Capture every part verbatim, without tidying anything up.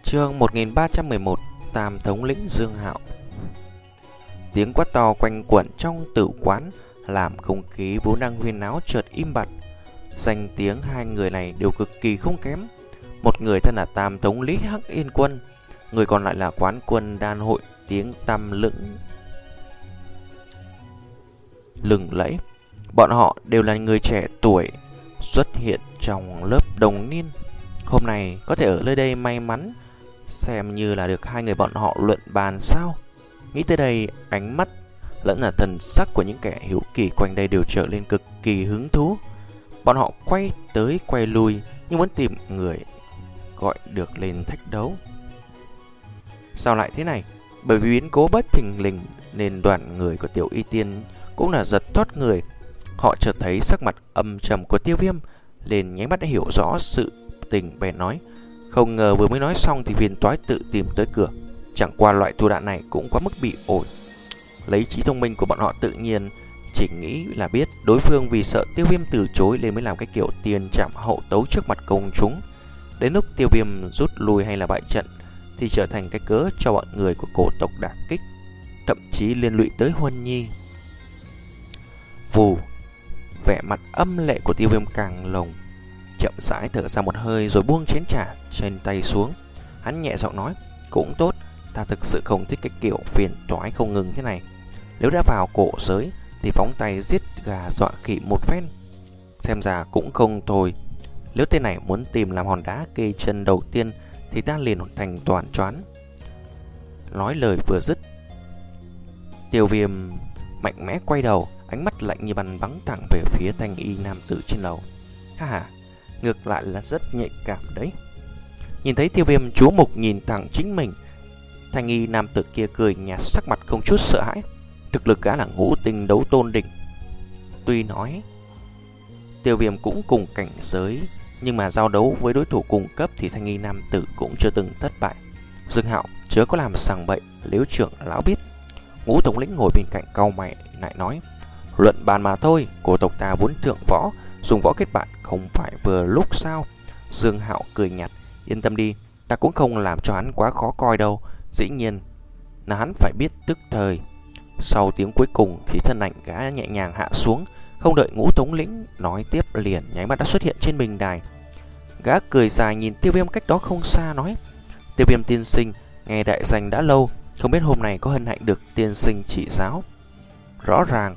Chương một nghìn ba trăm mười một. Tam thống lĩnh Dương Hạo. Tiếng quát to quanh quẩn trong tử quán làm không khí vốn đang huyên náo chợt im bặt. Danh tiếng hai người này đều cực kỳ không kém. Một người thân là Tam thống lĩnh Hắc Yên Quân, người còn lại là quán quân đan hội tiếng tăm lững lừng lẫy. Bọn họ đều là người trẻ tuổi xuất hiện trong lớp đồng niên. Hôm nay có thể ở nơi đây may mắn xem như là được hai người bọn họ luận bàn sao. Nghĩ tới đây, ánh mắt lẫn là thần sắc của những kẻ hiếu kỳ quanh đây đều trở lên cực kỳ hứng thú. Bọn họ quay tới quay lui nhưng muốn tìm người gọi được lên thách đấu. Sao lại thế này? Bởi vì biến cố bất thình lình nên đoàn người của Tiểu Y Tiên cũng là giật thoát người. Họ chợt thấy sắc mặt âm trầm của Tiêu Viêm, liền nháy mắt đã hiểu rõ sự tình, bèn nói: không ngờ vừa mới nói xong thì phiền toái tự tìm tới cửa. Chẳng qua loại thủ đoạn này cũng quá mức bị ổi. Lấy trí thông minh của bọn họ tự nhiên chỉ nghĩ là biết đối phương vì sợ Tiêu Viêm từ chối nên mới làm cái kiểu tiền chạm hậu tấu trước mặt công chúng. Đến lúc Tiêu Viêm rút lui hay là bại trận thì trở thành cái cớ cho bọn người của cổ tộc đả kích, thậm chí liên lụy tới Huân Nhi. Vù, vẻ mặt âm lệ của Tiêu Viêm càng lồng, chậm rãi thở ra một hơi rồi buông chén trà trên tay xuống. Hắn nhẹ giọng nói: cũng tốt, ta thực sự không thích cái kiểu phiền toái không ngừng thế này. Nếu đã vào cổ giới thì phóng tay giết gà dọa khỉ một phen, xem ra cũng không thôi. Nếu tên này muốn tìm làm hòn đá kê chân đầu tiên thì ta liền thành toàn choán. Nói lời vừa dứt, Tiêu Viêm mạnh mẽ quay đầu, ánh mắt lạnh như bắn bắn thẳng về phía thanh y nam tử trên lầu. Ha ha, ngược lại là rất nhạy cảm đấy. Nhìn thấy Tiêu Viêm chú mục nhìn thẳng chính mình, thanh y nam tử kia cười nhạt, sắc mặt không chút sợ hãi. Thực lực gã là ngũ tinh đấu tôn đỉnh. Tuy nói Tiêu Viêm cũng cùng cảnh giới, nhưng mà giao đấu với đối thủ cùng cấp thì thanh y nam tử cũng chưa từng thất bại. Dương Hạo chớ có làm sằng bậy, nếu trưởng lão biết. Ngũ thống lĩnh ngồi bên cạnh cau mày lại nói: luận bàn mà thôi, cổ tộc ta vốn thượng võ, dùng võ kết bạn không phải vừa lúc sao? Dương Hạo cười nhạt: yên tâm đi, ta cũng không làm cho hắn quá khó coi đâu. Dĩ nhiên là hắn phải biết tức thời. Sau tiếng cuối cùng thì thân ảnh gã nhẹ nhàng hạ xuống, không đợi ngũ thống lĩnh nói tiếp liền nháy mắt đã xuất hiện trên bình đài. Gã cười dài nhìn Tiêu Viêm cách đó không xa nói: Tiêu Viêm tiên sinh, nghe đại danh đã lâu, không biết hôm nay có hân hạnh được tiên sinh chỉ giáo. Rõ ràng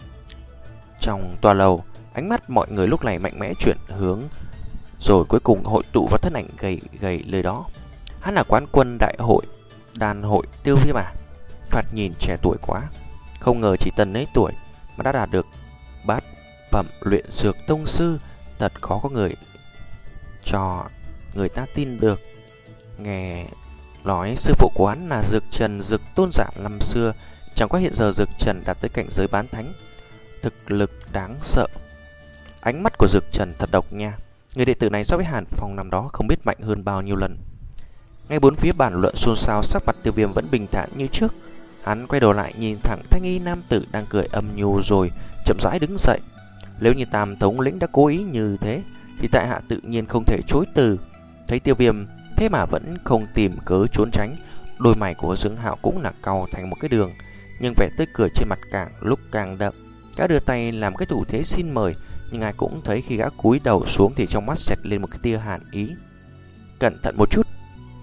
trong tòa lầu, ánh mắt mọi người lúc này mạnh mẽ chuyển hướng, rồi cuối cùng hội tụ vào thân ảnh gầy gầy nơi đó. Hắn là quán quân đại hội đàn hội Tiêu Viêm à? Thoạt nhìn trẻ tuổi quá, không ngờ chỉ tần ấy tuổi mà đã đạt được bát phẩm luyện dược tông sư, thật khó có người cho người ta tin được. Nghe nói sư phụ của hắn là Dược Trần, Dược tôn giả năm xưa, chẳng qua hiện giờ Dược Trần đạt tới cảnh giới bán thánh, thực lực đáng sợ. Ánh mắt của Dược Trần thật độc nha, người đệ tử này so với Hàn Phong năm đó không biết mạnh hơn bao nhiêu lần. Ngay bốn phía bàn luận xôn xao, sắc mặt Tiêu Viêm vẫn bình thản như trước. Hắn quay đầu lại nhìn thẳng thanh y nam tử đang cười âm nhu rồi chậm rãi đứng dậy. Nếu như Tam thống lĩnh đã cố ý như thế thì tại hạ tự nhiên không thể chối từ. Thấy Tiêu Viêm thế mà vẫn không tìm cớ trốn tránh, đôi mày của Dương Hạo cũng là cau thành một cái đường, nhưng vẻ tươi cười trên mặt càng lúc càng đậm. Gã đưa tay làm cái thủ thế xin mời, nhưng ai cũng thấy khi gã cúi đầu xuống thì trong mắt xẹt lên một cái tia hàn ý. Cẩn thận một chút.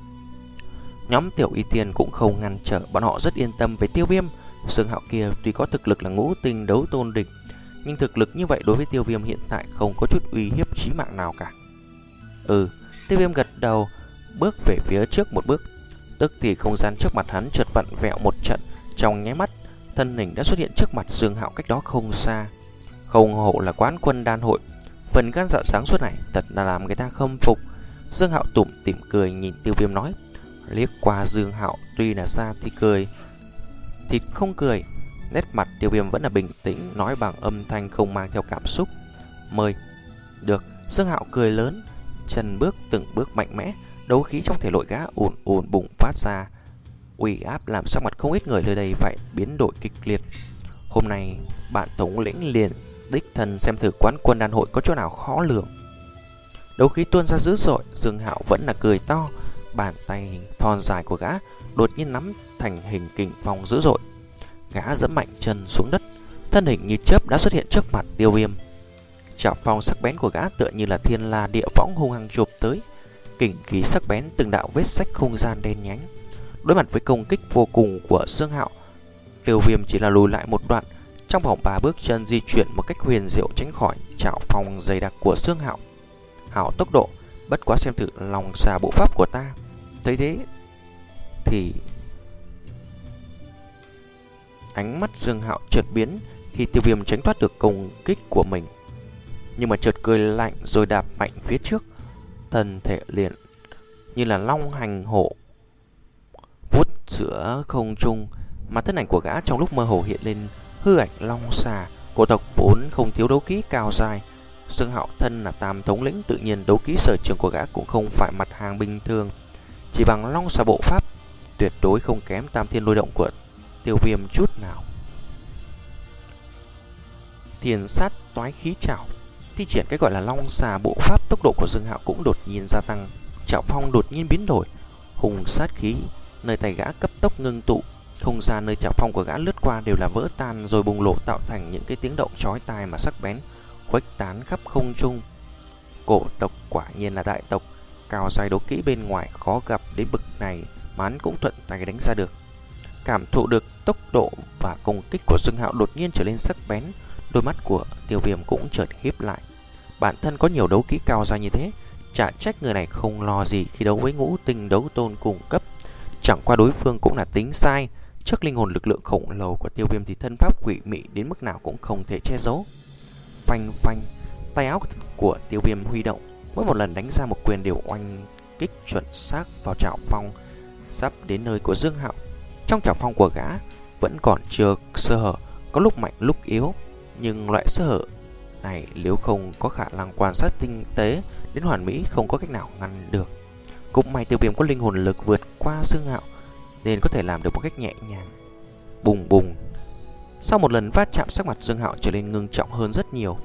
Nhóm Tiểu Y Tiên cũng không ngăn trở, bọn họ rất yên tâm về Tiêu Viêm. Dương Hạo kia tuy có thực lực là ngũ tinh đấu tôn đỉnh, nhưng thực lực như vậy đối với Tiêu Viêm hiện tại không có chút uy hiếp chí mạng nào cả. Ừ, Tiêu Viêm gật đầu, bước về phía trước một bước. Tức thì không gian trước mặt hắn chợt vặn vẹo một trận, trong nháy mắt thân hình đã xuất hiện trước mặt Dương Hạo cách đó không xa. Không hổ là quán quân đan hội, phần gan dạ sáng suốt này thật là làm người ta khâm phục. Dương Hạo tủm tỉm cười nhìn Tiêu Viêm nói. Liếc qua Dương Hạo, tuy là xa thì cười thì không cười, nét mặt Tiêu Viêm vẫn là bình tĩnh, nói bằng âm thanh không mang theo cảm xúc. Mời. Được. Dương Hạo cười lớn, chân bước từng bước mạnh mẽ, đấu khí trong thể nội gã ùn ùn bùng phát ra, uy áp làm sắc mặt không ít người nơi đây phải biến đổi kịch liệt. Hôm nay bạn thống lĩnh liền đích thân xem thử quán quân đan hội có chỗ nào khó lường. Đấu khí tuôn ra dữ dội, Dương Hạo vẫn là cười to, Bàn tay thon dài của gã đột nhiên nắm thành hình kình phong dữ dội. Gã giẫm mạnh chân xuống đất, thân hình như chớp đã xuất hiện trước mặt Tiêu Viêm. Chảo phong sắc bén của gã tựa như là thiên la địa võng hung hăng chụp tới, kình khí sắc bén từng đạo vết rách không gian đen nhánh. Đối mặt với công kích vô cùng của Dương Hạo, Tiêu Viêm chỉ là lùi lại một đoạn, trong vòng ba bước chân di chuyển một cách huyền diệu tránh khỏi chảo phong dày đặc của Dương Hạo. Hảo tốc độ, bất quá xem thử lòng xà bộ pháp của ta. Thấy thế thì ánh mắt Dương Hạo chợt biến khi Tiêu Viêm tránh thoát được công kích của mình, nhưng mà chợt cười lạnh rồi đạp mạnh phía trước, thân thể liền như là long hành hổ vút giữa không trung, mà thân ảnh của gã trong lúc mơ hồ hiện lên hư ảnh long xà. Cổ tộc vốn không thiếu đấu kỹ cao dài, Dương Hạo thân là tam thống lĩnh, tự nhiên đấu kỹ sở trường của gã cũng không phải mặt hàng bình thường. Chỉ bằng long xà bộ pháp tuyệt đối không kém tam thiên lôi động của Tiêu Viêm chút nào. Thiền sát toái khí chảo, thi triển cái gọi là long xà bộ pháp, tốc độ của Dương Hạo cũng đột nhiên gia tăng. Chảo phong đột nhiên biến đổi, hùng sát khí nơi tay gã cấp tốc ngưng tụ, không gian nơi chảo phong của gã lướt qua đều là vỡ tan rồi bùng nổ, tạo thành những cái tiếng động chói tai mà sắc bén khuếch tán khắp không trung. Cổ tộc quả nhiên là đại tộc, cao dài đấu kỹ bên ngoài khó gặp đến bậc này mà hắn cũng thuận tay đánh ra được. Cảm thụ được tốc độ và công kích của Dương Hạo đột nhiên trở nên sắc bén, đôi mắt của Tiêu Viêm cũng chợt híp lại. Bản thân có nhiều đấu kỹ cao dài như thế, chả trách người này không lo gì khi đấu với ngũ tinh đấu tôn cùng cấp. Chẳng qua đối phương cũng là tính sai, trước linh hồn lực lượng khổng lồ của Tiêu Viêm thì thân pháp quỷ mị đến mức nào cũng không thể che giấu. Phanh phanh, tay áo của Tiêu Viêm huy động, mỗi một lần đánh ra một quyền đều oanh kích chuẩn xác vào chảo phong sắp đến nơi của Dương Hạo. Trong chảo phong của gã vẫn còn chưa sơ hở, có lúc mạnh lúc yếu, nhưng loại sơ hở này nếu không có khả năng quan sát tinh tế đến hoàn mỹ không có cách nào ngăn được. Cũng may Tiêu Viêm có linh hồn lực vượt qua Dương Hạo nên có thể làm được một cách nhẹ nhàng. Bùng bùng. Sau một lần va chạm, sắc mặt Dương Hạo trở nên ngưng trọng hơn rất nhiều.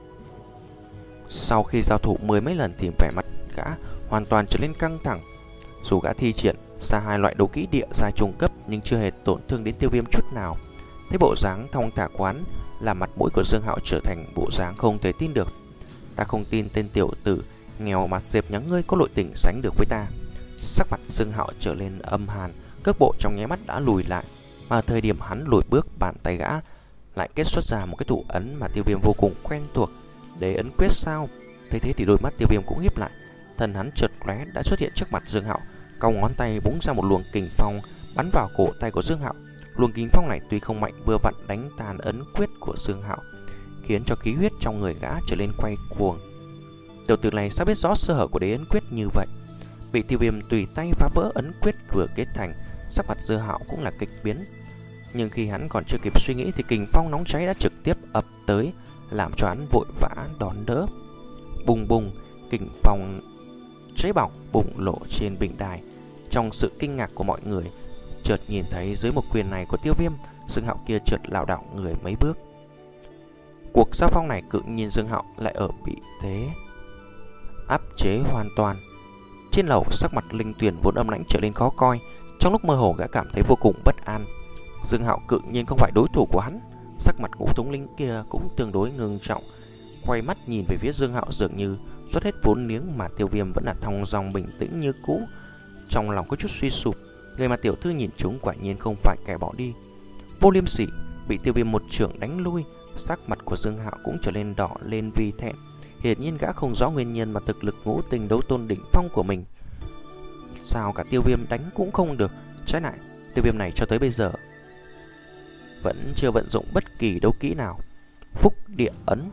Sau khi giao thủ mười mấy lần thì vẻ mặt gã hoàn toàn trở nên căng thẳng. Dù gã thi triển ra hai loại đấu kỹ địa giai trung cấp nhưng chưa hề tổn thương đến Tiêu Viêm chút nào. Thấy bộ dáng thong thả quán, làm mặt mũi của Dương Hạo trở thành bộ dáng không thể tin được. Ta không tin tên tiểu tử nghèo mặt dẹp nhắng ngươi có nội tình sánh được với ta. Sắc mặt Dương Hạo trở lên âm hàn, cước bộ trong nháy mắt đã lùi lại, mà thời điểm hắn lùi bước, bàn tay gã lại kết xuất ra một cái thủ ấn mà Tiêu Viêm vô cùng quen thuộc. Đế ấn quyết sao? Thấy thế thì đôi mắt Tiêu Viêm cũng híp lại, thân hắn chợt lóe đã xuất hiện trước mặt Dương Hạo, cong ngón tay búng ra một luồng kình phong bắn vào cổ tay của Dương Hạo. Luồng kình phong này tuy không mạnh, vừa vặn đánh tan ấn quyết của Dương Hạo, khiến cho khí huyết trong người gã trở lên quay cuồng. Tiểu tử này sao biết rõ sơ hở của đế ấn quyết như vậy? Bị Tiêu Viêm tùy tay phá vỡ ấn quyết vừa kết thành, sắc mặt Dương Hạo cũng là kịch biến. Nhưng khi hắn còn chưa kịp suy nghĩ thì kình phong nóng cháy đã trực tiếp ập tới, làm cho hắn vội vã đón đỡ. Bùng bùng, kình phong cháy bỏng bùng lộ trên bình đài. Trong sự kinh ngạc của mọi người, chợt nhìn thấy dưới một quyền này của Tiêu Viêm, Dương Hạo kia chợt lảo đảo người mấy bước. Cuộc giao phong này tự nhiên Dương Hạo lại ở bị thế áp chế hoàn toàn. Trên lầu, sắc mặt Linh Tuyền vốn âm lãnh trở nên khó coi. Trong lúc mơ hồ gã cảm thấy vô cùng bất an. Dương Hạo cự nhiên không phải đối thủ của hắn. Sắc mặt ngũ thống linh kia cũng tương đối ngưng trọng, quay mắt nhìn về phía Dương Hạo, dường như xuất hết vốn liếng, mà Tiêu Viêm vẫn là thong dong bình tĩnh như cũ. Trong lòng có chút suy sụp, người mà tiểu thư nhìn chúng quả nhiên không phải kẻ bỏ đi. Vô Liêm Sỉ bị Tiêu Viêm một chưởng đánh lui, sắc mặt của Dương Hạo cũng trở nên đỏ lên vì thẹn. Hiển nhiên gã không rõ nguyên nhân mà thực lực ngũ tinh đấu tôn đỉnh phong của mình sao cả Tiêu Viêm đánh cũng không được. Trái lại, Tiêu Viêm này cho tới bây giờ vẫn chưa vận dụng bất kỳ đấu kỹ nào. Phúc địa ấn.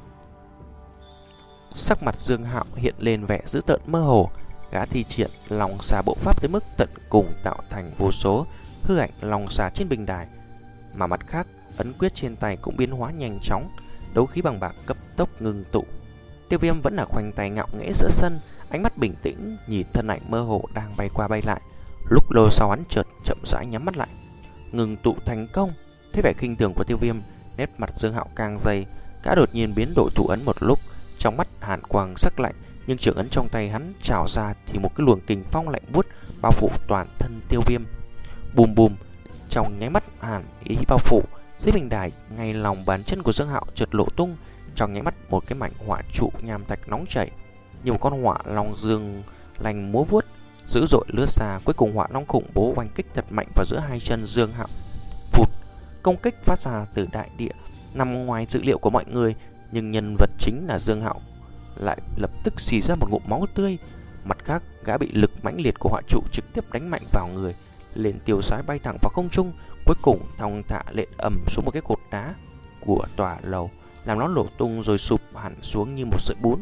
Sắc mặt Dương Hạo hiện lên vẻ dữ tợn mơ hồ. Gã thi triển long xà bộ pháp tới mức tận cùng, tạo thành vô số hư ảnh long xà trên bình đài. Mà mặt khác, ấn quyết trên tay cũng biến hóa nhanh chóng, đấu khí bằng bạc cấp tốc ngưng tụ. Tiêu Viêm vẫn là khoanh tay ngạo nghễ giữa sân, ánh mắt bình tĩnh nhìn thân ảnh mơ hồ đang bay qua bay lại. Lúc lâu sau hắn chợt chậm rãi nhắm mắt lại. Ngừng tụ thành công. Thấy vẻ khinh thường của Tiêu Viêm, nét mặt Dương Hạo càng dày, gã đột nhiên biến đổi thủ ấn một lúc, trong mắt hàn quang sắc lạnh, nhưng trường ấn trong tay hắn trào ra thì một cái luồng kình phong lạnh buốt bao phủ toàn thân Tiêu Viêm. Bùm bùm, trong nháy mắt hàn ý bao phủ, dưới bình đài ngay lòng bàn chân của Dương Hạo chợt lộ tung, trong nháy mắt một cái mảnh hỏa trụ nham thạch nóng chảy như một con hỏa long dương lành múa vuốt dữ dội lướt xa, cuối cùng hỏa long khủng bố oanh kích thật mạnh vào giữa hai chân Dương Hạo. Phụt, công kích phát ra từ đại địa nằm ngoài dự liệu của mọi người, nhưng nhân vật chính là Dương Hạo lại lập tức xì ra một ngụm máu tươi. Mặt khác, gã bị lực mãnh liệt của hỏa trụ trực tiếp đánh mạnh vào người, lên tiêu sái bay thẳng vào không trung, cuối cùng thong thả lệ ầm xuống một cái cột đá của tòa lầu, làm nó nổ tung rồi sụp hẳn xuống như một sợi bún.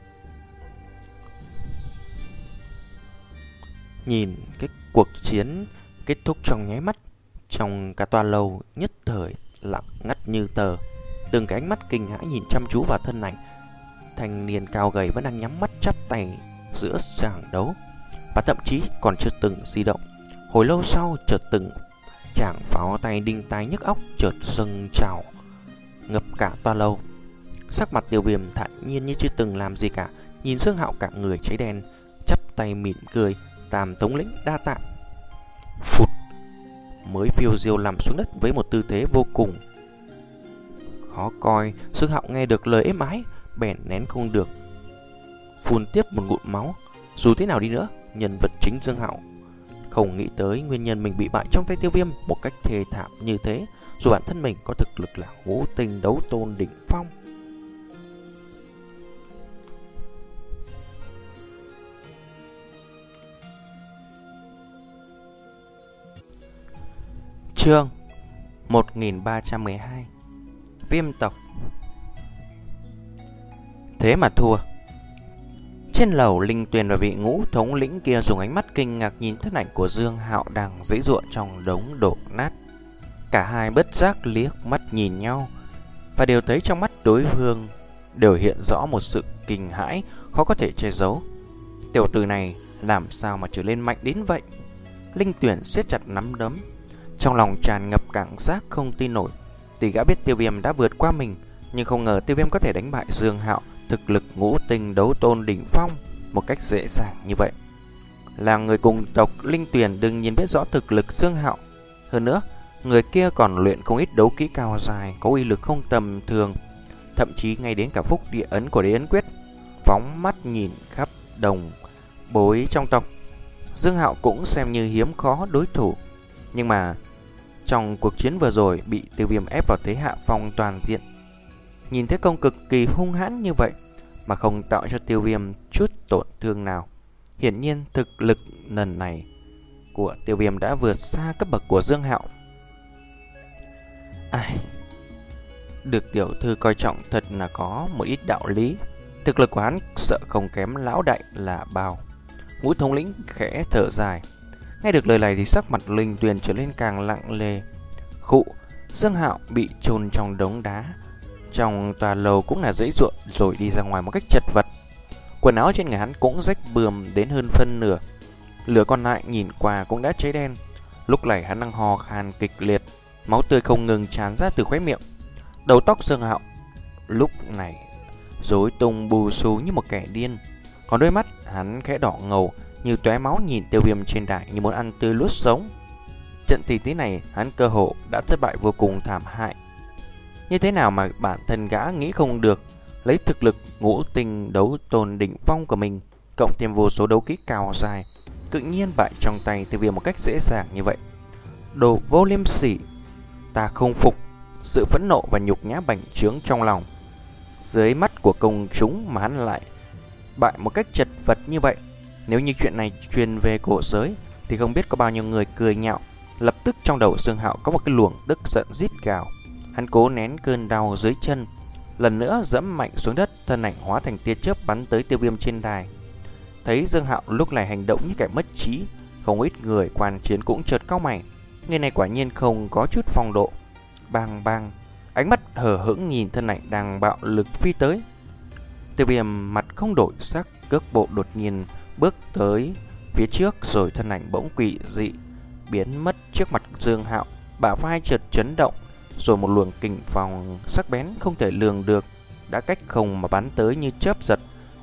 Nhìn cái cuộc chiến kết thúc trong nháy mắt, trong cả tòa lầu nhất thời lặng ngắt như tờ. Từng cái ánh mắt kinh hãi nhìn chăm chú vào thân ảnh thanh niên cao gầy vẫn đang nhắm mắt chắp tay giữa sàng đấu, và thậm chí còn chưa từng di động. Hồi lâu sau, chợt từng chàng pháo tay đinh tai nhức óc chợt dâng trào ngập cả tòa lầu. Sắc mặt Tiêu Viêm thản nhiên như chưa từng làm gì cả, nhìn Dương Hạo cả người cháy đen, chắp tay mỉm cười, tam thống lĩnh đa tạ. Phụt, mới phiêu diêu nằm xuống đất với một tư thế vô cùng khó coi. Dương Hạo nghe được lời êm ái, bèn nén không được phun tiếp một ngụm máu. Dù thế nào đi nữa, nhân vật chính Dương Hạo không nghĩ tới nguyên nhân mình bị bại trong tay Tiêu Viêm một cách thê thảm như thế, dù bản thân mình có thực lực là ngũ tinh đấu tôn đỉnh phong. Chương một nghìn ba trăm mười hai, Viêm tộc. Thế mà thua. Trên lầu, Linh Tuyền và vị ngũ thống lĩnh kia dùng ánh mắt kinh ngạc nhìn thân ảnh của Dương Hạo đang giãy giụa trong đống đổ nát. Cả hai bất giác liếc mắt nhìn nhau, và đều thấy trong mắt đối phương đều hiện rõ một sự kinh hãi khó có thể che giấu. Tiểu tử này làm sao mà trở lên mạnh đến vậy? Linh Tuyền siết chặt nắm đấm, trong lòng tràn ngập cảm giác không tin nổi. Tuy gã biết Tiêu Viêm đã vượt qua mình, nhưng không ngờ Tiêu Viêm có thể đánh bại Dương Hạo, thực lực ngũ tinh đấu tôn đỉnh phong, một cách dễ dàng như vậy. Là người cùng tộc, Linh Tuyền đương nhiên biết rõ thực lực Dương Hạo. Hơn nữa, người kia còn luyện không ít đấu kỹ cao dài, có uy lực không tầm thường, thậm chí ngay đến cả phúc địa ấn của Đế Ấn Quyết. Phóng mắt nhìn khắp đồng bối trong tộc, Dương Hạo cũng xem như hiếm khó đối thủ. Nhưng mà trong cuộc chiến vừa rồi bị Tiêu Viêm ép vào thế hạ phong toàn diện. Nhìn thấy công cực kỳ hung hãn như vậy mà không tạo cho Tiêu Viêm chút tổn thương nào, hiển nhiên thực lực lần này của Tiêu Viêm đã vượt xa cấp bậc của Dương Hạo. Ai, được tiểu thư coi trọng thật là có một ít đạo lý. Thực lực của hắn sợ không kém lão đại là bao. Ngũ thống lĩnh khẽ thở dài. Nghe được lời này thì sắc mặt Linh Tuyền trở lên càng lặng lề. Khụ, Dương Hạo bị chôn trong đống đá trong tòa lầu cũng là dãy ruộng rồi đi ra ngoài một cách chật vật. Quần áo trên người hắn cũng rách bươm đến hơn phân nửa, lửa còn lại nhìn qua cũng đã cháy đen. Lúc này hắn đang ho khan kịch liệt, máu tươi không ngừng tràn ra từ khóe miệng. Đầu tóc Dương Hạo lúc này rối tung bù xù như một kẻ điên, còn đôi mắt hắn khẽ đỏ ngầu như tóe máu nhìn Tiêu Viêm trên đài như muốn ăn tươi nuốt sống. Trận tỷ thí này hắn cơ hồ đã thất bại vô cùng thảm hại. Như thế nào mà bản thân gã nghĩ không được, lấy thực lực ngũ tinh đấu tôn đỉnh phong của mình, cộng thêm vô số đấu kỹ cao dài, tự nhiên bại trong tay Tiêu Viêm một cách dễ dàng như vậy. Đồ vô liêm sỉ, ta không phục. Sự phẫn nộ và nhục nhã bành trướng trong lòng. Dưới mắt của công chúng mà hắn lại bại một cách chật vật như vậy. Nếu như chuyện này truyền về cổ giới thì không biết có bao nhiêu người cười nhạo. Lập tức trong đầu Dương Hạo có một cái luồng tức giận rít gào. Hắn cố nén cơn đau dưới chân, lần nữa giẫm mạnh xuống đất, thân ảnh hóa thành tia chớp bắn tới Tiêu Viêm trên đài. Thấy Dương Hạo lúc này hành động như kẻ mất trí, không ít người quan chiến cũng chợt cau mày. Người này quả nhiên không có chút phong độ. Bang bang, ánh mắt hờ hững nhìn thân ảnh đang bạo lực phi tới. Tiêu Viêm mặt không đổi sắc, cước bộ đột nhiên bước tới phía trước, rồi thân ảnh bỗng quỷ dị biến mất trước mặt Dương Hạo. Bả vai chợt chấn động, rồi một luồng kình phong sắc bén không thể lường được đã cách không mà bắn tới như chớp giật,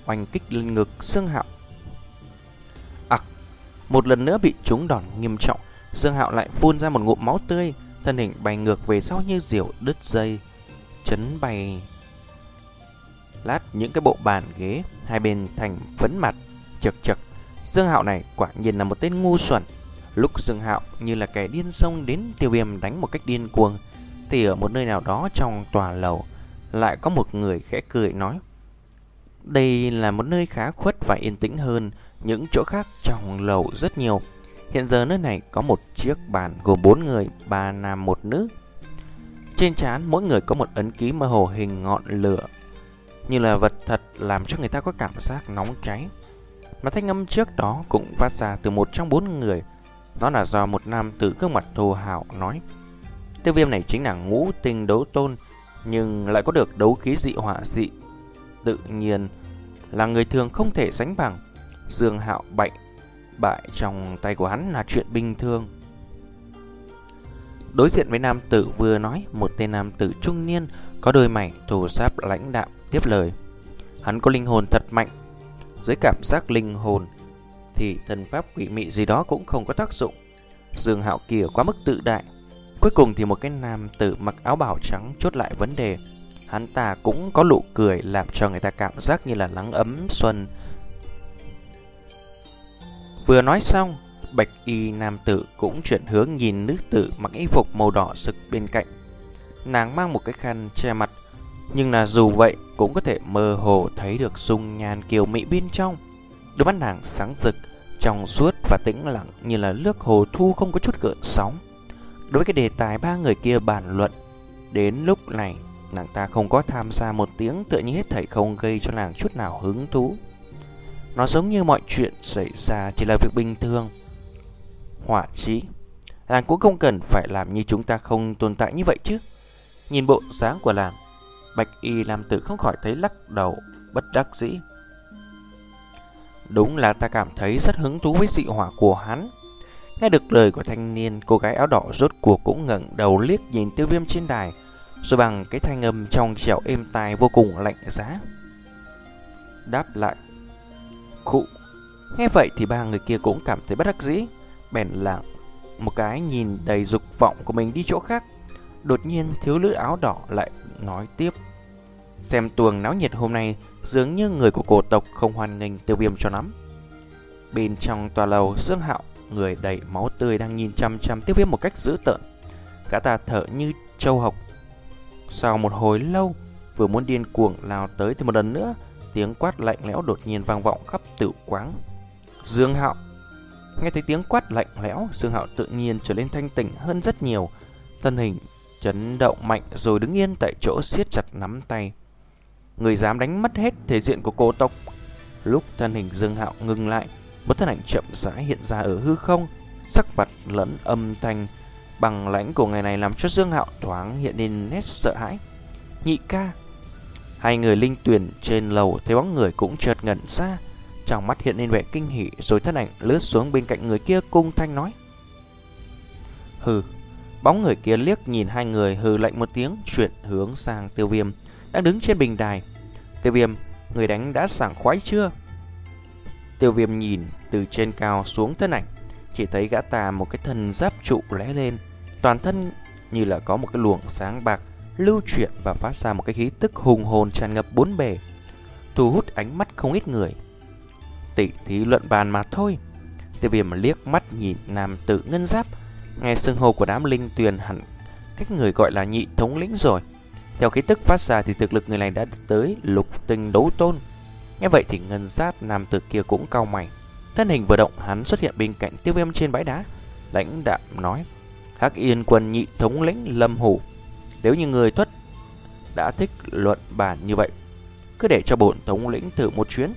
oanh kích lên ngực Dương Hạo. Ặc, một lần nữa bị trúng đòn nghiêm trọng, Dương Hạo lại phun ra một ngụm máu tươi, thân hình bay ngược về sau như diều đứt dây, chấn bay lát những cái bộ bàn ghế hai bên thành phấn mặt. Chật chật, Dương Hạo này quả nhiên là một tên ngu xuẩn. Lúc Dương Hạo như là kẻ điên xông đến Tiêu Viêm đánh một cách điên cuồng, thì ở một nơi nào đó trong tòa lầu lại có một người khẽ cười nói: đây là một nơi khá khuất và yên tĩnh hơn những chỗ khác trong lầu rất nhiều. Hiện giờ nơi này có một chiếc bàn gồm bốn người, ba nam một nữ. Trên trán mỗi người có một ấn ký mơ hồ hình ngọn lửa, như là vật thật, làm cho người ta có cảm giác nóng cháy. Mà thanh âm trước đó cũng phát ra từ một trong bốn người. Nó là do một nam tử gương mặt thô hào nói: Tiêu Viêm này chính là ngũ tinh đấu tôn, nhưng lại có được đấu khí dị hỏa dị, tự nhiên là người thường không thể sánh bằng. Dương Hạo bại bại trong tay của hắn là chuyện bình thường. Đối diện với nam tử vừa nói, một tên nam tử trung niên có đôi mày thô ráp lãnh đạm tiếp lời: hắn có linh hồn thật mạnh. Dưới cảm giác linh hồn thì thần pháp quỷ mị gì đó cũng không có tác dụng. Dương Hạo kia quá mức tự đại. Cuối cùng thì một cái nam tử mặc áo bào trắng chốt lại vấn đề. Hắn ta cũng có nụ cười làm cho người ta cảm giác như là nắng ấm xuân. Vừa nói xong, bạch y nam tử cũng chuyển hướng nhìn nữ tử mặc y phục màu đỏ sực bên cạnh. Nàng mang một cái khăn che mặt, nhưng là dù vậy cũng có thể mơ hồ thấy được dung nhan kiều mỹ bên trong. Đôi mắt nàng sáng rực, trong suốt và tĩnh lặng như là nước hồ thu không có chút gợn sóng. Đối với cái đề tài ba người kia bàn luận, đến lúc này nàng ta không có tham gia một tiếng, tựa như hết thảy không gây cho nàng chút nào hứng thú. Nó giống như mọi chuyện xảy ra chỉ là việc bình thường. Hỏa Chí, nàng cũng không cần phải làm như chúng ta không tồn tại như vậy chứ. Nhìn bộ dáng của nàng, bạch y nam tử không khỏi thấy lắc đầu bất đắc dĩ. Đúng là ta cảm thấy rất hứng thú với dị hỏa của hắn. Nghe được lời của thanh niên, cô gái áo đỏ rốt cuộc cũng ngẩng đầu liếc nhìn Tiêu Viêm trên đài, rồi bằng cái thanh âm trong trẻo êm tai vô cùng lạnh giá đáp lại: khụ. Nghe vậy thì ba người kia cũng cảm thấy bất đắc dĩ, bèn lặng một cái nhìn đầy dục vọng của mình đi chỗ khác. Đột nhiên thiếu nữ áo đỏ lại nói tiếp: xem tuồng náo nhiệt hôm nay, dường như người của cổ tộc không hoan nghênh Tiêu Viêm cho lắm. Bên trong tòa lầu, Dương Hạo người đầy máu tươi đang nhìn chăm chăm Tiêu Viêm một cách dữ tợn. Gã ta thở như trâu hộc. Sau một hồi lâu, vừa muốn điên cuồng lao tới thì một lần nữa tiếng quát lạnh lẽo đột nhiên vang vọng khắp tử quán. Dương Hạo. Nghe thấy tiếng quát lạnh lẽo, Dương Hạo tự nhiên trở nên thanh tỉnh hơn rất nhiều. Thân hình chấn động mạnh rồi đứng yên tại chỗ siết chặt nắm tay. Người dám đánh mất hết thể diện của cổ tộc. Lúc thân hình Dương Hạo ngừng lại, một thân ảnh chậm rãi hiện ra ở hư không. Sắc mặt lẫn âm thanh bằng lãnh của người này làm cho Dương Hạo thoáng hiện lên nét sợ hãi. Nhị ca. Hai người linh tuyển trên lầu thấy bóng người cũng chợt ngẩn ra, trong mắt hiện lên vẻ kinh hỉ, rồi thân ảnh lướt xuống bên cạnh người kia cung thanh nói: hừ. Bóng người kia liếc nhìn hai người hừ lạnh một tiếng, chuyển hướng sang Tiêu Viêm đang đứng trên bình đài. Tiêu Viêm, người đánh đã sảng khoái chưa? Tiêu Viêm nhìn từ trên cao xuống thân ảnh, chỉ thấy gã ta một cái thân giáp trụ lóe lên, toàn thân như là có một cái luồng sáng bạc lưu chuyển và phát ra một cái khí tức hùng hồn tràn ngập bốn bề, thu hút ánh mắt không ít người. Tỷ thí luận bàn mà thôi. Tiêu Viêm liếc mắt nhìn nam tử ngân giáp, nghe xưng hô của đám linh tuyền hẳn cách người gọi là nhị thống lĩnh rồi. Theo khí tức phát ra thì thực lực người này đã tới lục tinh đấu tôn. Nghe vậy thì ngân giáp nam tử kia cũng cau mày. Thân hình vừa động, hắn xuất hiện bên cạnh Tiêu Viêm trên bãi đá, lãnh đạm nói: Hắc Yên quân nhị thống lĩnh Lâm Hủ, nếu như người Tuất đã thích luận bàn như vậy, cứ để cho bổn thống lĩnh thử một chuyến.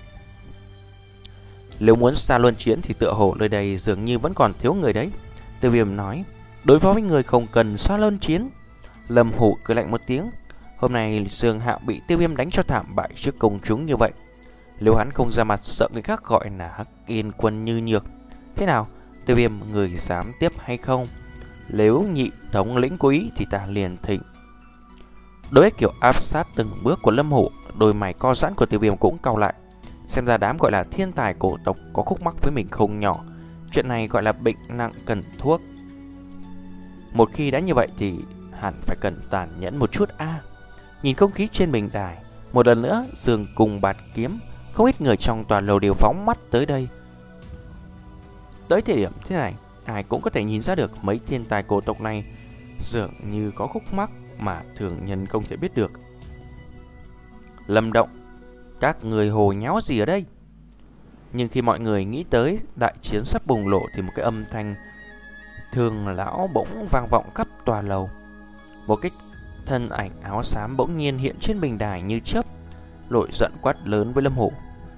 Nếu muốn xa luân chiến thì tựa hồ nơi đây dường như vẫn còn thiếu người đấy. Tiêu Viêm nói: đối phó với người không cần xa luân chiến. Lâm Hủ cười lạnh một tiếng. Hôm nay Dương Hạo bị Tiêu Viêm đánh cho thảm bại trước công chúng như vậy, nếu hắn không ra mặt sợ người khác gọi là Hắc Yên quân như nhược. Thế nào, Tiêu Viêm, người dám tiếp hay không? Nếu nhị thống lĩnh cố ý thì ta liền thịnh. Đối với kiểu áp sát từng bước của Lâm Hổ, đôi mày co giãn của Tiêu Viêm cũng cau lại. Xem ra đám gọi là thiên tài cổ tộc có khúc mắc với mình không nhỏ. Chuyện này gọi là bệnh nặng cần thuốc. Một khi đã như vậy thì hẳn phải cần tàn nhẫn một chút a. À, nhìn không khí trên bình đài, một lần nữa Dương cùng bạt kiếm, không ít người trong toàn lầu đều phóng mắt tới đây. Tới thời điểm thế này, ai cũng có thể nhìn ra được mấy thiên tài cổ tộc này dường như có khúc mắc mà thường nhân không thể biết được. Lâm Động, các người hồ nháo gì ở đây? Nhưng khi mọi người nghĩ tới đại chiến sắp bùng nổ thì một cái âm thanh thường lão bỗng vang vọng khắp tòa lầu. Một cái thân ảnh áo xám bỗng nhiên hiện trên bình đài như chớp, nổi giận quát lớn với Lâm Hổ.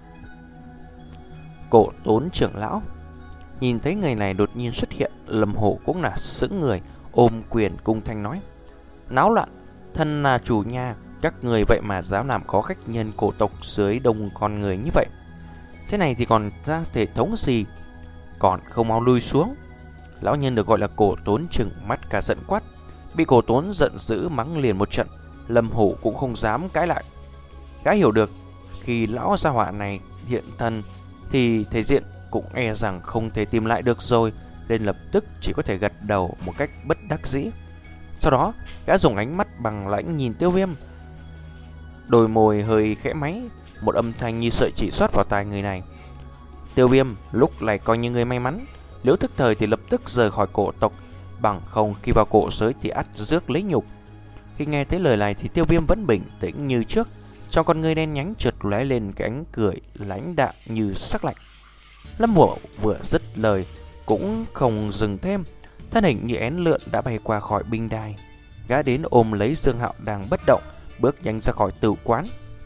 Cổ Tốn trưởng lão. Nhìn thấy người này đột nhiên xuất hiện, Lâm Hổ cũng là sững người, ôm quyền cung thanh nói: náo loạn, thân là chủ nhà, các người vậy mà dám làm khó khách nhân cổ tộc dưới đông con người như vậy. Thế này thì còn ra thể thống gì, còn không mau lui xuống. Lão nhân được gọi là Cổ Tốn trừng mắt cả giận quát. Bị Cổ Tốn giận dữ mắng liền một trận, Lâm Hổ cũng không dám cãi lại. Gã hiểu được khi lão gia hỏa này hiện thân thì thể diện cũng e rằng không thể tìm lại được rồi, nên lập tức chỉ có thể gật đầu một cách bất đắc dĩ. Sau đó gã dùng ánh mắt bằng lãnh nhìn Tiêu Viêm, đôi môi hơi khẽ máy, một âm thanh như sợi chỉ xoát vào tai người này. Tiêu Viêm lúc này coi như người may mắn, nếu thức thời thì lập tức rời khỏi cổ tộc, bằng không khi vào cổ giới thì ắt rước lấy nhục. Khi nghe thấy lời này thì Tiêu Viêm vẫn bình tĩnh như trước, trong con ngươi đen nhánh chợt lóe lên cái ánh cười lãnh đạm như sắc lạnh. Lâm Hổ vừa dứt lời cũng không dừng thêm, thân hình như én lượn đã bay qua khỏi binh đài. Gã đến ôm lấy Dương Hạo đang bất động, bước nhanh ra khỏi tử quán.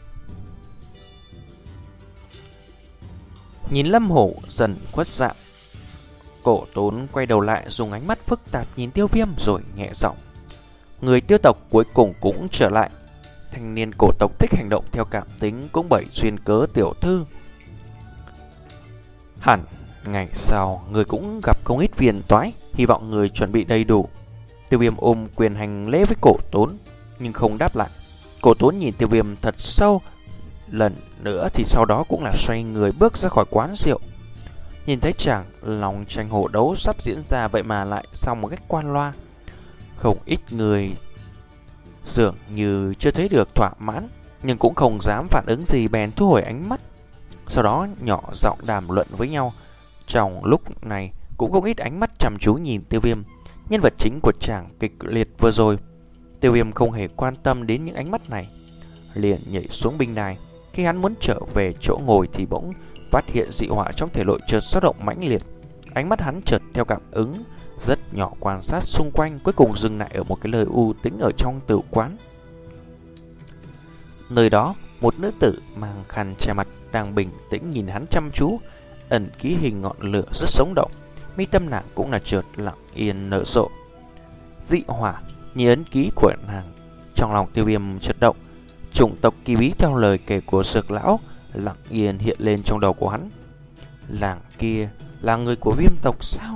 Nhìn Lâm Hổ dần khuất dạng, Cổ Tốn quay đầu lại dùng ánh mắt phức tạp nhìn Tiêu Viêm rồi nhẹ giọng: người Tiêu tộc cuối cùng cũng trở lại. Thanh niên cổ tộc thích hành động theo cảm tính cũng bởi duyên cớ tiểu thư. Hẳn ngày sau người cũng gặp không ít phiền toái, hy vọng người chuẩn bị đầy đủ. Tiêu Viêm ôm quyền hành lễ với Cổ Tốn nhưng không đáp lại. Cổ Tốn nhìn Tiêu Viêm thật sâu lần nữa thì sau đó cũng là xoay người bước ra khỏi quán rượu. Nhìn thấy chàng lòng tranh hổ đấu sắp diễn ra vậy mà lại xong một cách quan loa, không ít người dường như chưa thấy được thỏa mãn, nhưng cũng không dám phản ứng gì, bèn thu hồi ánh mắt. Sau đó nhỏ giọng đàm luận với nhau. Trong lúc này cũng không ít ánh mắt chăm chú nhìn Tiêu Viêm, nhân vật chính của chàng kịch liệt vừa rồi. Tiêu Viêm không hề quan tâm đến những ánh mắt này, liền nhảy xuống binh đài. Khi hắn muốn trở về chỗ ngồi thì bỗng phát hiện dị hỏa trong thể nội chợt dao động mãnh liệt. Ánh mắt hắn chợt theo cảm ứng rất nhỏ quan sát xung quanh, cuối cùng dừng lại ở một cái nơi u tĩnh ở trong tử quán. Nơi đó, một nữ tử mang khăn che mặt đang bình tĩnh nhìn hắn chăm chú, ẩn ký hình ngọn lửa rất sống động. Mi tâm nàng cũng là chợt lặng yên nở rộ. Dị hỏa như ấn ký của nàng. Trong lòng Tiêu Viêm chợt động, chủng tộc kỳ bí theo lời kể của Dược lão lặng yên hiện lên trong đầu của hắn. Làng kia là người của Viêm tộc sao?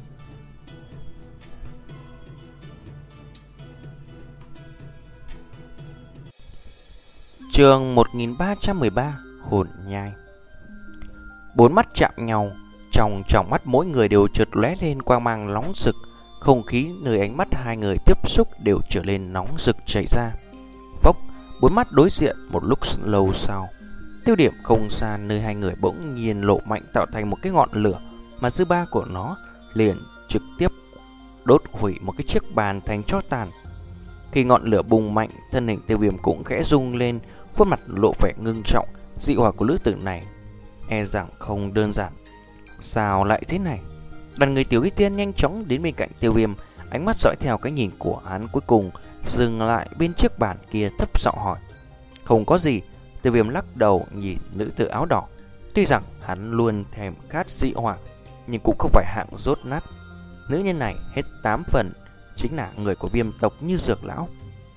Chương một nghìn ba trăm mười ba, Hồn nhai. Bốn mắt chạm nhau, trong tròng mắt mỗi người đều chợt lóe lên quang mang nóng rực, không khí nơi ánh mắt hai người tiếp xúc đều trở nên nóng rực chảy ra. Phốc, bốn mắt đối diện một lúc lâu sau, tiêu điểm không xa nơi hai người bỗng nhiên lộ mạnh tạo thành một cái ngọn lửa, mà dư ba của nó liền trực tiếp đốt hủy một cái chiếc bàn thành tro tàn. Khi ngọn lửa bùng mạnh, thân hình Tiêu Viêm cũng khẽ rung lên, khuôn mặt lộ vẻ ngưng trọng. Dị hỏa của nữ tử này e rằng không đơn giản. Sao lại thế này? Đoàn người Tiểu Y Tiên nhanh chóng đến bên cạnh Tiêu Viêm, ánh mắt dõi theo cái nhìn của hắn, cuối cùng dừng lại bên chiếc bàn kia, thấp giọng hỏi: không có gì. Tiêu Viêm lắc đầu nhìn nữ tử áo đỏ. Tuy rằng hắn luôn thèm khát dị hỏa, nhưng cũng không phải hạng dốt nát. Nữ nhân này hết tám phần chính là người của Viêm tộc như Dược lão.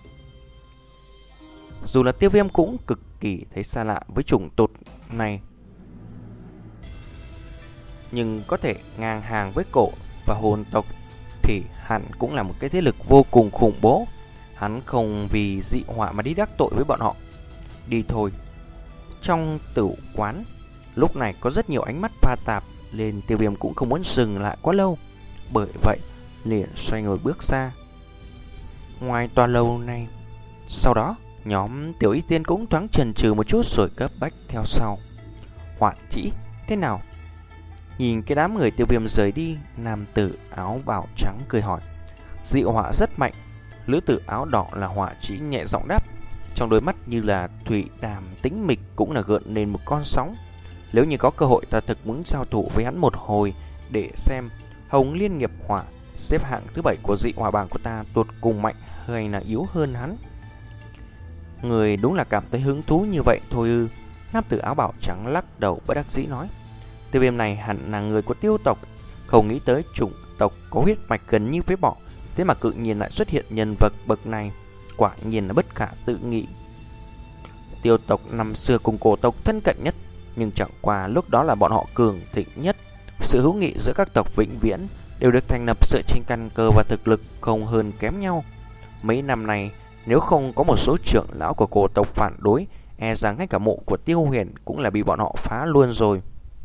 Dù là Tiêu Viêm cũng cực kỳ thấy xa lạ với chủng tộc này, nhưng có thể ngang hàng với cổ và hồn tộc thì hẳn cũng là một cái thế lực vô cùng khủng bố. hắn không vì dị họa mà đi đắc tội với bọn họ. Đi thôi. Trong tử quán lúc này có rất nhiều ánh mắt pha tạp, nên Tiêu Viêm cũng không muốn dừng lại quá lâu. Bởi vậy liền xoay người bước ra ngoài tòa lâu này. Sau đó nhóm Tiểu Y Tiên cũng thoáng chần chừ một chút rồi cấp bách theo sau. Họa Chỉ thế nào? Nhìn cái đám người Tiêu Viêm rời đi, nam tử áo bào trắng cười hỏi. Dị họa rất mạnh. Lữ tử áo đỏ là Họa Chỉ nhẹ giọng đáp, trong đôi mắt như là thủy đàm tĩnh mịch cũng là gợn lên một con sóng. Nếu như có cơ hội, ta thực muốn giao thủ với hắn một hồi để xem Hồng Liên Nghiệp Hỏa xếp hạng thứ bảy của dị hỏa bảng của ta tột cùng mạnh hay là yếu hơn hắn. Người đúng là cảm thấy hứng thú như vậy thôi ư? Nam tử áo bào trắng lắc đầu bất đắc dĩ nói. Tiêu Viêm này hẳn là người của Tiêu tộc, không nghĩ tới chủng tộc có huyết mạch gần như với bọ, thế mà tự nhiên lại xuất hiện nhân vật bậc này, quả nhiên là bất khả tự nghị. Tiêu tộc năm xưa cùng cổ tộc thân cận nhất, nhưng chẳng qua lúc đó là bọn họ cường thịnh nhất. Sự hữu nghị giữa các tộc vĩnh viễn đều được thành lập dựa trên căn cơ và thực lực không hơn kém nhau. Mấy năm này, nếu không có một số trưởng lão của cổ tộc phản đối, e rằng ngay cả mộ của Tiêu Huyền cũng là bị bọn họ phá luôn rồi.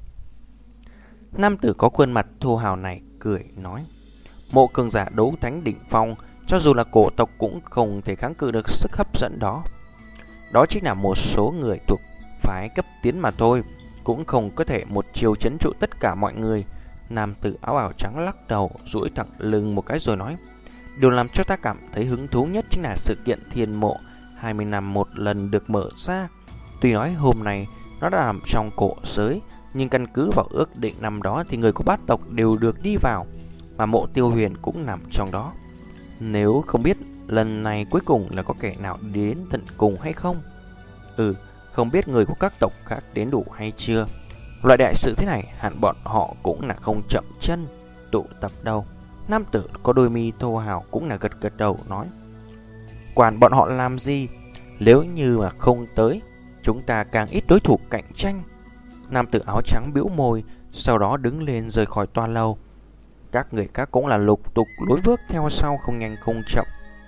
Nam tử có khuôn mặt thô hào này cười nói. Mộ cường giả đấu thánh đỉnh phong, cho dù là cổ tộc cũng không thể kháng cự được sức hấp dẫn đó. Đó chính là một số người thuộc phái cấp tiến mà thôi, cũng không có thể một chiều trấn trụ tất cả mọi người. Nam tử áo bào trắng lắc đầu, duỗi thẳng lưng một cái rồi nói. Điều làm cho ta cảm thấy hứng thú nhất chính là sự kiện thiên mộ hai mươi năm một lần được mở ra. Tuy nói hôm nay nó đã nằm trong cổ giới, nhưng căn cứ vào ước định năm đó thì người của bát tộc đều được đi vào, mà mộ Tiêu Huyền cũng nằm trong đó. Nếu không biết lần này cuối cùng là có kẻ nào đến tận cùng hay không? Ừ, không biết người của các tộc khác đến đủ hay chưa. Loại đại sự thế này hẳn bọn họ cũng là không chậm chân tụ tập đâu. Nam tử có đôi mi thô hào cũng là gật gật đầu nói. Quản bọn họ làm gì? Nếu như mà không tới, chúng ta càng ít đối thủ cạnh tranh. Nam tử áo trắng bĩu môi, sau đó đứng lên rời khỏi toa lâu. Các người khác cũng là lục tục lối bước theo sau, không nhanh không chậm.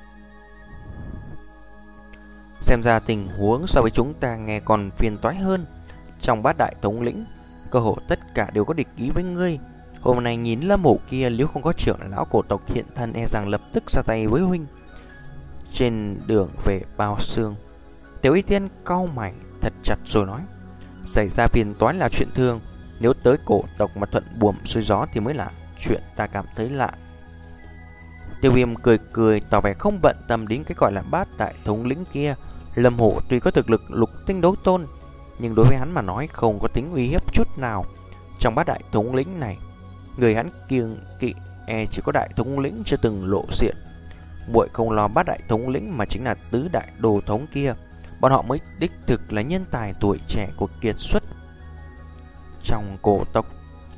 Xem ra tình huống so với chúng ta nghe còn phiền toái hơn. Trong bát đại thống lĩnh, cơ hội tất cả đều có địch ý với ngươi. Hôm nay nhìn Lâm Hổ kia, nếu không có trưởng lão cổ tộc hiện thân, e rằng lập tức ra tay với huynh. Trên đường về Bao Xương, Tiểu Y Tiên cau mày thật chặt rồi nói. Xảy ra phiền toái là chuyện thường, nếu tới cổ tộc mà thuận buồm xuôi gió thì mới là chuyện ta cảm thấy lạ. Tiêu Viêm cười cười tỏ vẻ không bận tâm đến cái gọi là bát đại thống lĩnh kia. Lâm Hổ tuy có thực lực lục tinh đấu tôn, nhưng đối với hắn mà nói không có tính uy hiếp chút nào. Trong bát đại thống lĩnh này, người hắn kiêng kỵ e chỉ có đại thống lĩnh chưa từng lộ diện. Muội không lo bát đại thống lĩnh mà chính là tứ đại đồ thống kia. Bọn họ mới đích thực là nhân tài tuổi trẻ của kiệt xuất trong cổ tộc.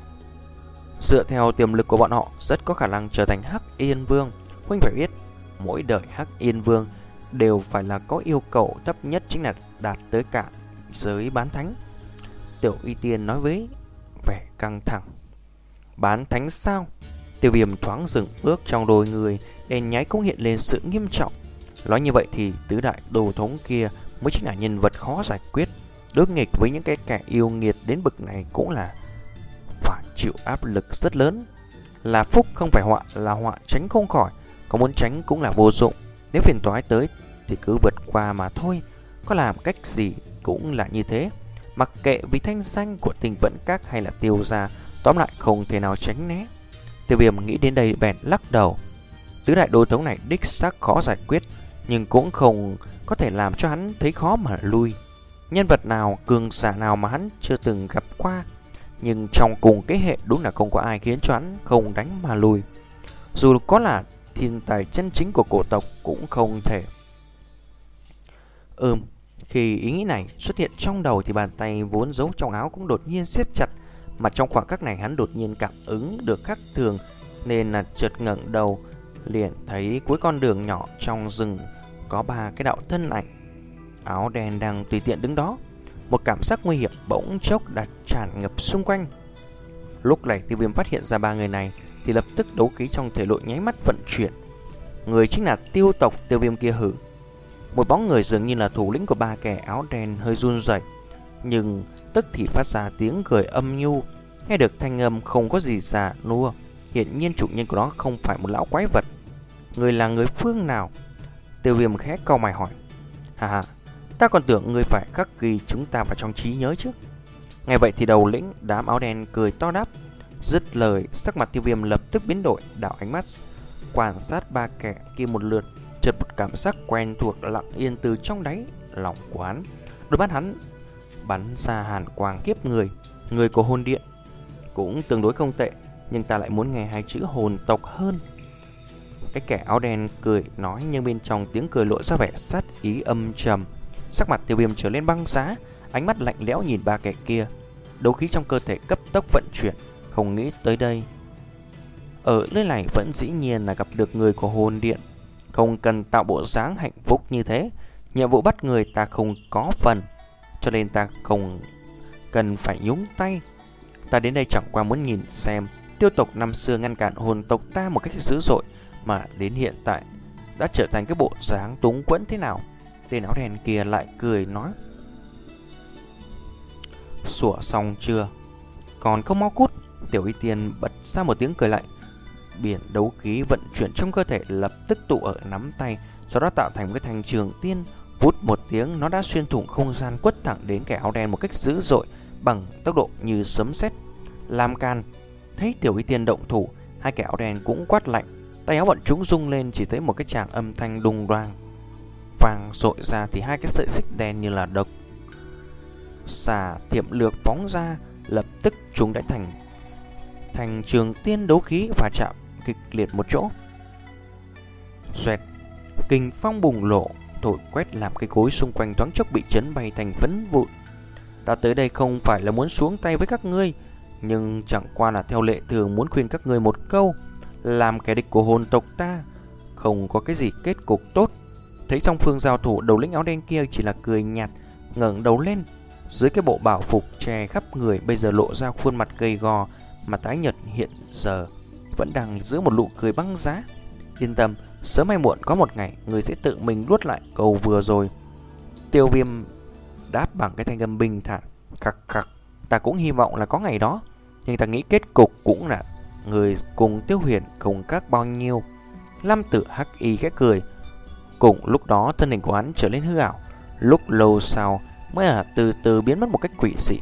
Dựa theo tiềm lực của bọn họ, rất có khả năng trở thành Hắc Yên Vương. Huynh phải biết, mỗi đời Hắc Yên Vương đều phải là có yêu cầu thấp nhất chính là đạt tới cả giới bán thánh. Tiểu Y Tiên nói với vẻ căng thẳng. Bán thánh sao? Tiêu Viêm thoáng dừng bước, trong đôi người đèn nháy cũng hiện lên sự nghiêm trọng. Nói như vậy thì tứ đại đồ thống kia mới chính là nhân vật khó giải quyết. Đối nghịch với những cái kẻ yêu nghiệt đến bực này cũng là phải chịu áp lực rất lớn. Là phúc không phải họa, là họa tránh không khỏi. Có muốn tránh cũng là vô dụng. Nếu phiền toái tới thì cứ vượt qua mà thôi. Có làm cách gì cũng là như thế. Mặc kệ vì thanh danh của Tình Vận Các hay là Tiêu gia, tóm lại không thể nào tránh né. Tiêu Viêm nghĩ đến đây bèn lắc đầu. Tứ đại đồ thống này đích xác khó giải quyết, nhưng cũng không có thể làm cho hắn thấy khó mà lui. Nhân vật nào, cường giả nào mà hắn chưa từng gặp qua, nhưng trong cùng cái hệ đúng là không có ai khiến cho hắn không đánh mà lui. Dù có là thiên tài chân chính của cổ tộc cũng không thể. Ừm, khi ý nghĩ này xuất hiện trong đầu thì bàn tay vốn giấu trong áo cũng đột nhiên siết chặt. Mà trong khoảng khắc này hắn đột nhiên cảm ứng được khác thường, nên là chợt ngẩng đầu, liền thấy cuối con đường nhỏ trong rừng có ba cái đạo thân ảnh áo đen đang tùy tiện đứng đó. Một cảm giác nguy hiểm bỗng chốc đã tràn ngập xung quanh. Lúc này Tiêu Viêm phát hiện ra ba người này thì lập tức đấu khí trong thể nội nháy mắt vận chuyển. Người chính là Tiêu tộc Tiêu Viêm kia hử? Một bóng người dường như là thủ lĩnh của ba kẻ áo đen hơi run rẩy, nhưng tức thì phát ra tiếng cười âm nhu. Nghe được thanh âm không có gì già nua, hiển nhiên chủ nhân của nó không phải một lão quái vật. Người là người phương nào? Tiêu Viêm khẽ cau mày hỏi. Hà hà, ta còn tưởng người phải khắc ghi chúng ta vào trong trí nhớ chứ. Nghe vậy thì đầu lĩnh đám áo đen cười to đáp. Dứt lời, sắc mặt Tiêu Viêm lập tức biến đổi, đảo ánh mắt quan sát ba kẻ kia một lượt, chợt một cảm giác quen thuộc lặng yên từ trong đáy lòng của hắn. Đôi mắt hắn bắn ra hàn quang kiếp người. Người của hồn điện cũng tương đối không tệ, nhưng ta lại muốn nghe hai chữ hồn tộc hơn. Cái kẻ áo đen cười nói, nhưng bên trong tiếng cười lộ ra vẻ sát ý âm trầm. Sắc mặt Tiêu Viêm trở lên băng giá, ánh mắt lạnh lẽo nhìn ba kẻ kia. Đấu khí trong cơ thể cấp tốc vận chuyển. Không nghĩ tới đây, ở nơi này vẫn dĩ nhiên là gặp được người của hồn điện. Không cần tạo bộ dáng hạnh phúc như thế. Nhiệm vụ bắt người ta không có phần, cho nên ta không cần phải nhúng tay. Ta đến đây chẳng qua muốn nhìn xem Tiêu tộc năm xưa ngăn cản hồn tộc ta một cách dữ dội, mà đến hiện tại đã trở thành cái bộ dáng túng quẫn thế nào. Tên áo đen kia lại cười nói. Sủa xong chưa? Còn không mau cút. Tiểu Y Tiên bật ra một tiếng cười lạnh. Biển đấu khí vận chuyển trong cơ thể lập tức tụ ở nắm tay, sau đó tạo thành một cái thành trường tiên. Vút một tiếng, nó đã xuyên thủng không gian, quất thẳng đến kẻ áo đen một cách dữ dội, bằng tốc độ như sấm sét. Làm can. Thấy Tiểu Y Tiên động thủ, hai kẻ áo đen cũng quát lạnh. Tay áo bọn chúng rung lên, chỉ thấy một cái tràng âm thanh đùng đoàng vàng rội ra, thì hai cái sợi xích đen như là độc xà thiểm lược phóng ra. Lập tức chúng đã thành thành trường tiên đấu khí và chạm kịch liệt một chỗ. Xoẹt, kình phong bùng lộ, thổi quét làm cây cối xung quanh thoáng chốc bị chấn bay thành phấn vụn. Ta tới đây không phải là muốn xuống tay với các ngươi, nhưng chẳng qua là theo lệ thường muốn khuyên các ngươi một câu. Làm kẻ địch của hồn tộc ta không có cái gì kết cục tốt. Thấy song phương giao thủ, đầu lĩnh áo đen kia chỉ là cười nhạt, ngẩng đầu lên. Dưới cái bộ bảo phục che khắp người bây giờ lộ ra khuôn mặt gầy gò mà tái nhợt, hiện giờ vẫn đang giữ một nụ cười băng giá. Yên tâm, sớm hay muộn có một ngày người sẽ tự mình nuốt lại câu vừa rồi. Tiêu Viêm đáp bằng cái thanh âm bình thản. Khắc khắc, ta cũng hy vọng là có ngày đó, nhưng ta nghĩ kết cục cũng là người cùng Tiêu Huyền cùng các bao nhiêu. Lam Tử hắc y khẽ cười. Cùng lúc đó thân hình của hắn trở lên hư ảo, lúc lâu sau mới là từ từ biến mất một cách quỷ dị.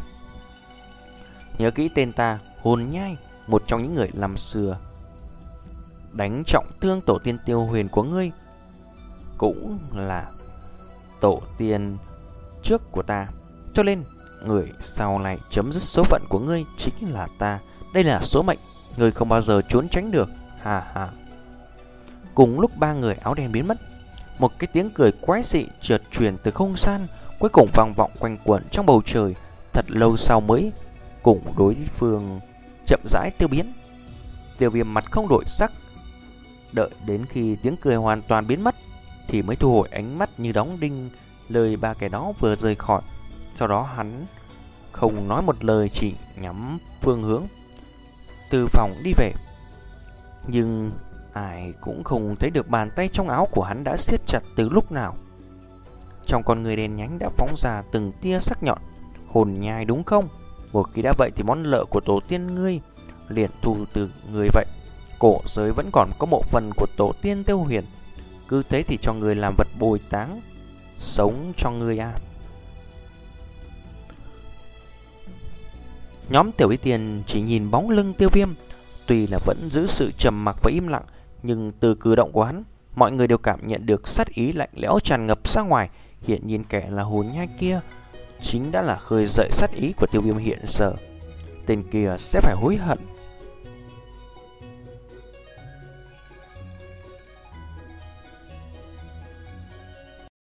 Nhớ kỹ tên ta, Hồn Nhai, một trong những người năm xưa đánh trọng thương tổ tiên Tiêu Huyền của ngươi, cũng là tổ tiên trước của ta, cho nên người sau này chấm dứt số phận của ngươi chính là ta. Đây là số mệnh, ngươi không bao giờ trốn tránh được. Hà hà. Cùng lúc ba người áo đen biến mất, một cái tiếng cười quái dị chợt truyền từ không gian, cuối cùng vang vọng quanh quẩn trong bầu trời. Thật lâu sau mới cùng đối phương chậm rãi tiêu biến. Tiêu Viêm mặt không đổi sắc, đợi đến khi tiếng cười hoàn toàn biến mất thì mới thu hồi ánh mắt như đóng đinh lời ba kẻ đó vừa rời khỏi. Sau đó hắn không nói một lời, chỉ nhắm phương hướng từ phòng đi về. Nhưng ai cũng không thấy được bàn tay trong áo của hắn đã siết chặt từ lúc nào. Trong con người đen nhánh đã phóng ra từng tia sắc nhọn. Hồn Nhai đúng không? Một khi đã vậy thì món nợ của tổ tiên ngươi liền thu từ người vậy. Cổ giới vẫn còn có một phần của tổ tiên Tiêu Huyền, cứ thế thì cho người làm vật bồi táng sống cho ngươi à. Nhóm Tiểu Y Tiên chỉ nhìn bóng lưng Tiêu Viêm, tuy là vẫn giữ sự trầm mặc và im lặng, nhưng từ cử động của hắn, mọi người đều cảm nhận được sát ý lạnh lẽo tràn ngập ra ngoài. Hiện nhiên kẻ là Hồn Nhai kia chính đã là khơi dậy sát ý của Tiêu Viêm hiện giờ. Tên kia sẽ phải hối hận